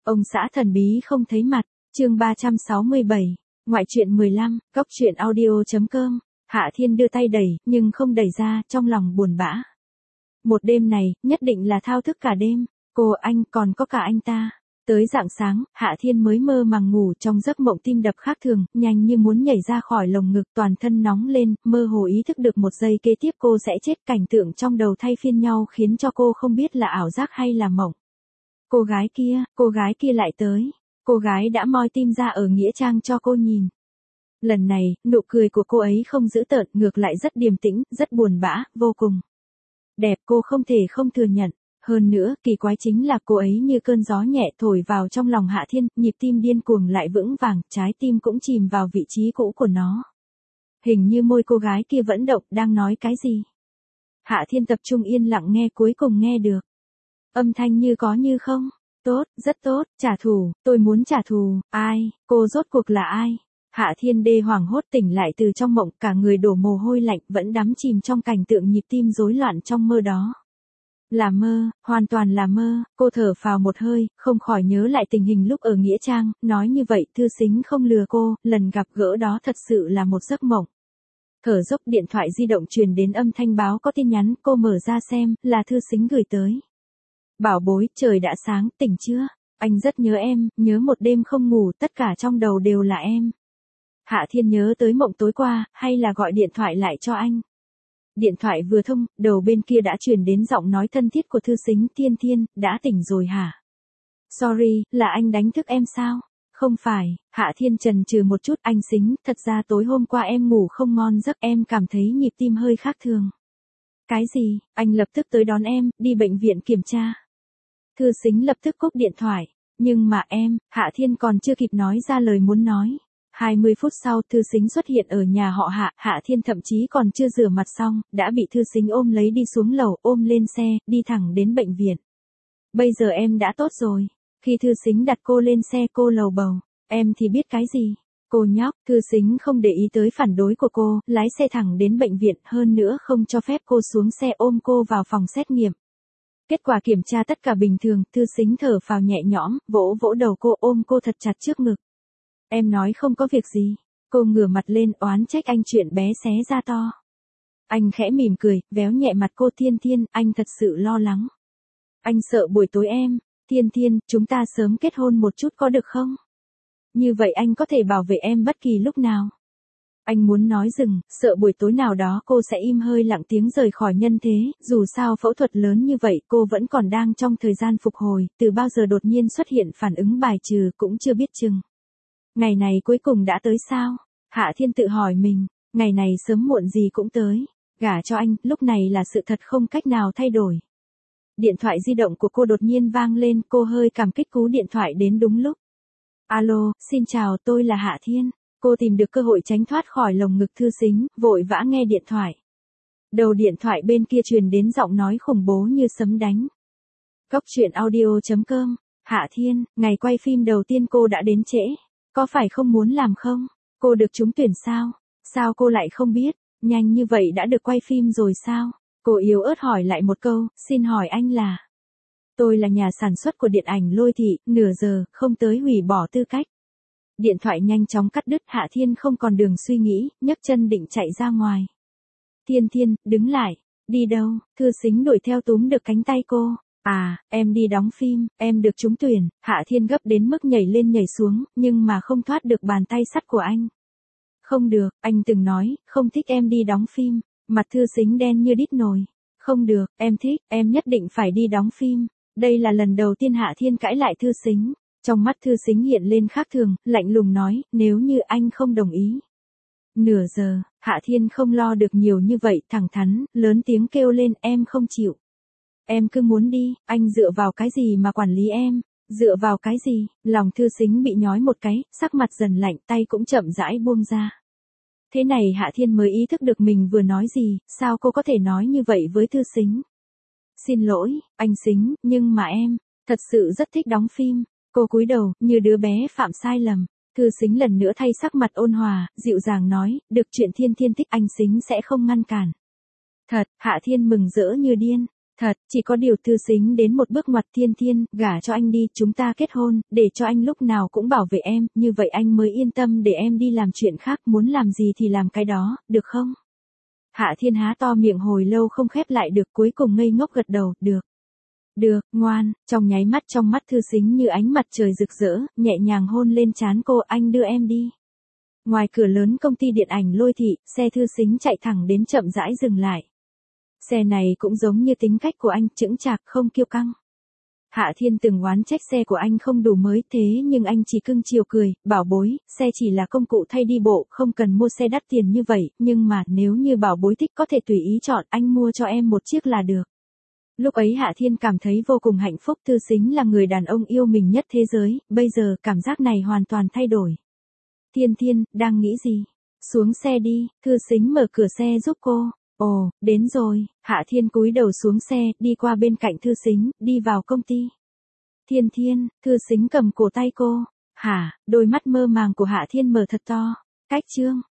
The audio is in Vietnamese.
Ông xã thần bí không thấy mặt, chương 367, ngoại truyện 15, goctruyện audio.com. Hạ Thiên đưa tay đẩy, nhưng không đẩy ra, trong lòng buồn bã. Một đêm này, nhất định là thao thức cả đêm, cô, anh, còn có cả anh ta. Tới rạng sáng, Hạ Thiên mới mơ màng ngủ, trong giấc mộng tim đập khác thường, nhanh như muốn nhảy ra khỏi lồng ngực, toàn thân nóng lên, mơ hồ ý thức được một giây kế tiếp cô sẽ chết. Cảnh tượng trong đầu thay phiên nhau khiến cho cô không biết là ảo giác hay là mộng. Cô gái kia lại tới. Cô gái đã moi tim ra ở nghĩa trang cho cô nhìn. Lần này, nụ cười của cô ấy không dữ tợn, ngược lại rất điềm tĩnh, rất buồn bã, vô cùng đẹp, cô không thể không thừa nhận. Hơn nữa, kỳ quái chính là cô ấy như cơn gió nhẹ thổi vào trong lòng Hạ Thiên, nhịp tim điên cuồng lại vững vàng, trái tim cũng chìm vào vị trí cũ của nó. Hình như môi cô gái kia vẫn động, đang nói cái gì. Hạ Thiên tập trung yên lặng nghe, cuối cùng nghe được. Âm thanh như có như không. Tốt, rất tốt, trả thù, tôi muốn trả thù. Ai, cô rốt cuộc là ai? Hạ Thiên đê hoảng hốt tỉnh lại từ trong mộng, cả người đổ mồ hôi lạnh, vẫn đắm chìm trong cảnh tượng nhịp tim rối loạn trong mơ đó. Là mơ, hoàn toàn là mơ. Cô thở phào một hơi, không khỏi nhớ lại tình hình lúc ở nghĩa trang, nói như vậy Thư Sính không lừa cô, lần gặp gỡ đó thật sự là một giấc mộng. Thở dốc, điện thoại di động truyền đến âm thanh báo có tin nhắn, cô mở ra xem, là Thư Sính gửi tới. Bảo bối, trời đã sáng, tỉnh chưa? Anh rất nhớ em, nhớ một đêm không ngủ, tất cả trong đầu đều là em. Hạ Thiên nhớ tới mộng tối qua, hay là gọi điện thoại lại cho anh. Điện thoại vừa thông, đầu bên kia đã truyền đến giọng nói thân thiết của Thư Sính. Thiên Thiên, đã tỉnh rồi hả? Sorry, là anh đánh thức em sao? Không phải. Hạ Thiên chần chừ một chút. Anh Sính, thật ra tối hôm qua em ngủ không ngon giấc, em cảm thấy nhịp tim hơi khác thường. Cái gì? Anh lập tức tới đón em, đi bệnh viện kiểm tra. Thư Sính lập tức cúp điện thoại. Nhưng mà em, Hạ Thiên còn chưa kịp nói ra lời muốn nói. 20 phút sau, Thư Sính xuất hiện ở nhà họ Hạ. Hạ Thiên thậm chí còn chưa rửa mặt xong, đã bị Thư Sính ôm lấy đi xuống lầu, ôm lên xe, đi thẳng đến bệnh viện. Bây giờ em đã tốt rồi. Khi Thư Sính đặt cô lên xe, cô lầu bầu. Em thì biết cái gì? Cô nhóc. Thư Sính không để ý tới phản đối của cô, lái xe thẳng đến bệnh viện, hơn nữa không cho phép cô xuống xe, ôm cô vào phòng xét nghiệm. Kết quả kiểm tra tất cả bình thường. Thư Sính thở phào nhẹ nhõm, vỗ vỗ đầu cô, ôm cô thật chặt trước ngực. Em nói không có việc gì. Cô ngửa mặt lên, oán trách anh chuyện bé xé ra to. Anh khẽ mỉm cười, véo nhẹ mặt cô. Thiên Thiên, anh thật sự lo lắng. Anh sợ buổi tối em. Thiên Thiên, chúng ta sớm kết hôn một chút có được không? Như vậy anh có thể bảo vệ em bất kỳ lúc nào. Anh muốn nói dừng, sợ buổi tối nào đó cô sẽ im hơi lặng tiếng rời khỏi nhân thế. Dù sao phẫu thuật lớn như vậy, cô vẫn còn đang trong thời gian phục hồi, từ bao giờ đột nhiên xuất hiện phản ứng bài trừ cũng chưa biết chừng. Ngày này cuối cùng đã tới sao? Hạ Thiên tự hỏi mình, ngày này sớm muộn gì cũng tới. Gả cho anh, lúc này là sự thật không cách nào thay đổi. Điện thoại di động của cô đột nhiên vang lên, cô hơi cảm kích cú điện thoại đến đúng lúc. Alo, xin chào, tôi là Hạ Thiên. Cô tìm được cơ hội tránh thoát khỏi lồng ngực Thư Sính, vội vã nghe điện thoại. Đầu điện thoại bên kia truyền đến giọng nói khủng bố như sấm đánh. Goctruyện audio.com. Hạ Thiên, ngày quay phim đầu tiên cô đã đến trễ. Có phải không muốn làm không? Cô được trúng tuyển sao? Sao cô lại không biết? Nhanh như vậy đã được quay phim rồi sao? Cô yếu ớt hỏi lại một câu, xin hỏi anh là? Tôi là nhà sản xuất của điện ảnh Lôi Thị, nửa giờ, không tới hủy bỏ tư cách. Điện thoại nhanh chóng cắt đứt. Hạ Thiên không còn đường suy nghĩ, nhấc chân định chạy ra ngoài. Thiên Thiên, đứng lại. Đi đâu? Thư Sính đuổi theo túm được cánh tay cô. À, em đi đóng phim, em được trúng tuyển. Hạ Thiên gấp đến mức nhảy lên nhảy xuống, nhưng mà không thoát được bàn tay sắt của anh. Không được, anh từng nói, không thích em đi đóng phim. Mặt Thư Sính đen như đít nồi. Không được, em thích, em nhất định phải đi đóng phim. Đây là lần đầu tiên Hạ Thiên cãi lại Thư Sính. Trong mắt Thư Sính hiện lên khác thường, lạnh lùng nói, nếu như anh không đồng ý. Nửa giờ, Hạ Thiên không lo được nhiều như vậy, thẳng thắn, lớn tiếng kêu lên, em không chịu. Em cứ muốn đi, anh dựa vào cái gì mà quản lý em? Dựa vào cái gì? Lòng Thư Sính bị nhói một cái, sắc mặt dần lạnh, tay cũng chậm rãi buông ra. Thế này Hạ Thiên mới ý thức được mình vừa nói gì, sao cô có thể nói như vậy với Thư Sính? Xin lỗi, anh Sính, nhưng mà em, thật sự rất thích đóng phim. Cô cúi đầu, như đứa bé phạm sai lầm. Thư Sính lần nữa thay sắc mặt ôn hòa, dịu dàng nói, được chuyện Thiên Thiên thích anh Sính sẽ không ngăn cản. Thật, Hạ Thiên mừng rỡ như điên. Thật, chỉ có điều Thư Sính đến một bước ngoặt. Thiên Thiên, gả cho anh đi, chúng ta kết hôn, để cho anh lúc nào cũng bảo vệ em, như vậy anh mới yên tâm để em đi làm chuyện khác, muốn làm gì thì làm cái đó, được không? Hạ Thiên há to miệng hồi lâu không khép lại được, cuối cùng ngây ngốc gật đầu, được. Được, ngoan. Trong nháy mắt trong mắt Thư Sính như ánh mặt trời rực rỡ, nhẹ nhàng hôn lên trán cô. Anh đưa em đi. Ngoài cửa lớn công ty điện ảnh Lôi Thị, xe Thư Sính chạy thẳng đến chậm rãi dừng lại. Xe này cũng giống như tính cách của anh, chững chạc không kiêu căng. Hạ Thiên từng oán trách xe của anh không đủ mới, thế nhưng anh chỉ cưng chiều cười, bảo bối, xe chỉ là công cụ thay đi bộ, không cần mua xe đắt tiền như vậy, nhưng mà nếu như bảo bối thích có thể tùy ý chọn, anh mua cho em một chiếc là được. Lúc ấy Hạ Thiên cảm thấy vô cùng hạnh phúc. Thư Sính là người đàn ông yêu mình nhất thế giới, bây giờ cảm giác này hoàn toàn thay đổi. Thiên Thiên, đang nghĩ gì? Xuống xe đi. Thư Sính mở cửa xe giúp cô. Ồ, đến rồi. Hạ Thiên cúi đầu xuống xe, đi qua bên cạnh Thư Sính, đi vào công ty. Thiên Thiên, Thư Sính cầm cổ tay cô. Hả? Đôi mắt mơ màng của Hạ Thiên mở thật to. Cách chương